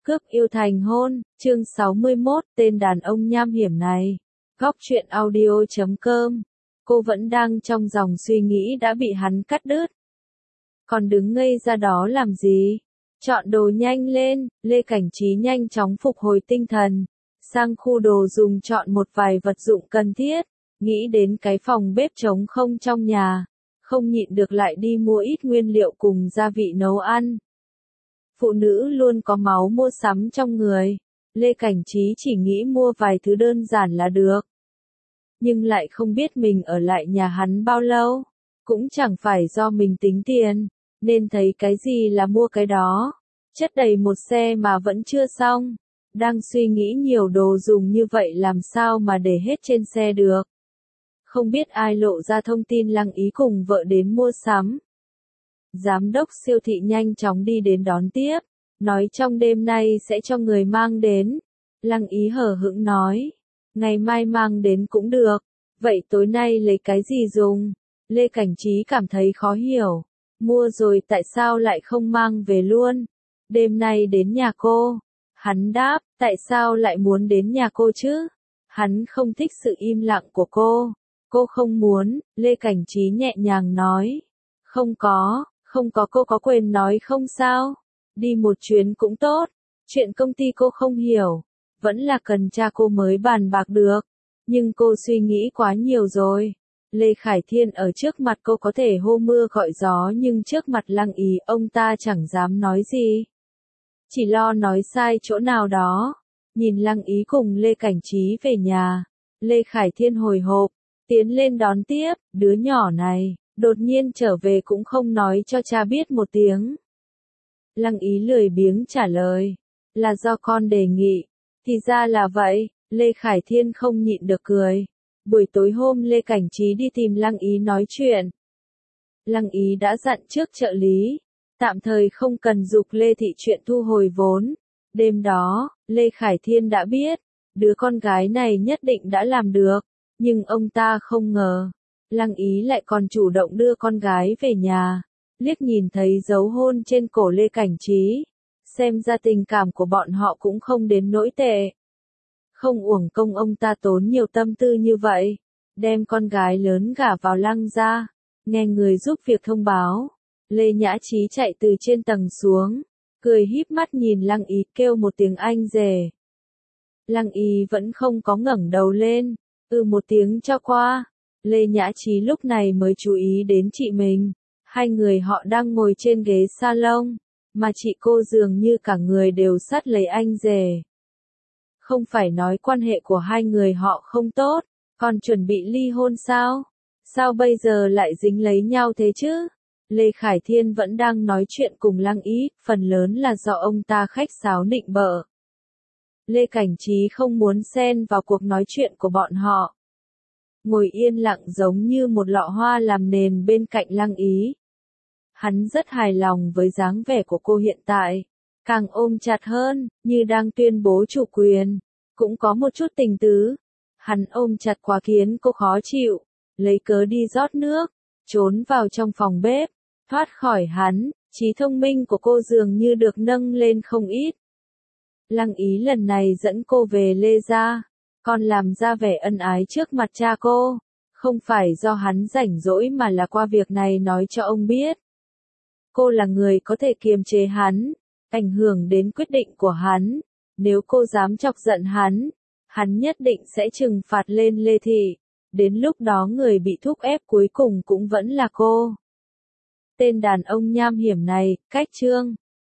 Cướp yêu thành hôn, chương 61, tên đàn ông nham hiểm này. Góc truyện audio.com. Cô vẫn đang trong dòng suy nghĩ đã bị hắn cắt đứt. Còn đứng ngây ra đó làm gì? Chọn đồ nhanh lên, Lê Cảnh Trí nhanh chóng phục hồi tinh thần. Sang khu đồ dùng chọn một vài vật dụng cần thiết, nghĩ đến cái phòng bếp trống không trong nhà. Không nhịn được lại đi mua ít nguyên liệu cùng gia vị nấu ăn. Phụ nữ luôn có máu mua sắm trong người. Lê Cảnh Trí chỉ nghĩ mua vài thứ đơn giản là được. Nhưng lại không biết mình ở lại nhà hắn bao lâu. Cũng chẳng phải do mình tính tiền, nên thấy cái gì là mua cái đó. Chất đầy một xe mà vẫn chưa xong. Đang suy nghĩ nhiều đồ dùng như vậy làm sao mà để hết trên xe được. Không biết ai lộ ra thông tin Lăng Ý cùng vợ đến mua sắm. Giám đốc siêu thị nhanh chóng đi đến đón tiếp, nói trong đêm nay sẽ cho người mang đến. Lăng Ý hờ hững nói, ngày mai mang đến cũng được, vậy tối nay lấy cái gì dùng? Lê Cảnh Trí cảm thấy khó hiểu, mua rồi tại sao lại không mang về luôn? Đêm nay đến nhà cô. Hắn đáp, tại sao lại muốn đến nhà cô chứ? Hắn không thích sự im lặng của cô. Cô không muốn, Lê Cảnh Trí nhẹ nhàng nói. Không có cô có quyền nói không sao? Đi một chuyến cũng tốt. Chuyện công ty cô không hiểu. Vẫn là cần cha cô mới bàn bạc được. Nhưng cô suy nghĩ quá nhiều rồi. Lê Khải Thiên ở trước mặt cô có thể hô mưa gọi gió nhưng trước mặt Lăng Ý ông ta chẳng dám nói gì. Chỉ lo nói sai chỗ nào đó. Nhìn Lăng Ý cùng Lê Cảnh Trí về nhà. Lê Khải Thiên hồi hộp. Tiến lên đón tiếp, đứa nhỏ này, đột nhiên trở về cũng không nói cho cha biết một tiếng. Lăng Ý lười biếng trả lời, là do con đề nghị. Thì ra là vậy, Lê Khải Thiên không nhịn được cười. Buổi tối hôm Lê Cảnh Trí đi tìm Lăng Ý nói chuyện. Lăng Ý đã dặn trước trợ lý, tạm thời không cần giục Lê Thị chuyện thu hồi vốn. Đêm đó, Lê Khải Thiên đã biết, đứa con gái này nhất định đã làm được. Nhưng ông ta không ngờ, Lăng Ý lại còn chủ động đưa con gái về nhà, liếc nhìn thấy dấu hôn trên cổ Lê Cảnh Trí, xem ra tình cảm của bọn họ cũng không đến nỗi tệ. Không uổng công ông ta tốn nhiều tâm tư như vậy, đem con gái lớn gả vào Lăng gia, nghe người giúp việc thông báo, Lê Nhã Trí chạy từ trên tầng xuống, cười híp mắt nhìn Lăng Ý kêu một tiếng anh rể. Lăng Ý vẫn không có ngẩng đầu lên. Một tiếng cho qua, Lê Nhã Trí lúc này mới chú ý đến chị mình. Hai người họ đang ngồi trên ghế salon, mà chị cô dường như cả người đều sát lấy anh rể. Không phải nói quan hệ của hai người họ không tốt, còn chuẩn bị ly hôn sao? Sao bây giờ lại dính lấy nhau thế chứ? Lê Khải Thiên vẫn đang nói chuyện cùng Lăng Ý, phần lớn là do ông ta khách sáo nịnh bợ. Lê Cảnh Trí không muốn xen vào cuộc nói chuyện của bọn họ. Ngồi yên lặng giống như một lọ hoa làm nền bên cạnh Lăng Ý. Hắn rất hài lòng với dáng vẻ của cô hiện tại. Càng ôm chặt hơn, như đang tuyên bố chủ quyền. Cũng có một chút tình tứ. Hắn ôm chặt quá khiến cô khó chịu. Lấy cớ đi rót nước. Trốn vào trong phòng bếp. Thoát khỏi hắn, trí thông minh của cô dường như được nâng lên không ít. Lăng Ý lần này dẫn cô về Lê gia, còn làm ra vẻ ân ái trước mặt cha cô, không phải do hắn rảnh rỗi mà là qua việc này nói cho ông biết. Cô là người có thể kiềm chế hắn, ảnh hưởng đến quyết định của hắn, nếu cô dám chọc giận hắn nhất định sẽ trừng phạt lên Lê Thị, đến lúc đó người bị thúc ép cuối cùng cũng vẫn là cô. Tên đàn ông nham hiểm này, cách chương.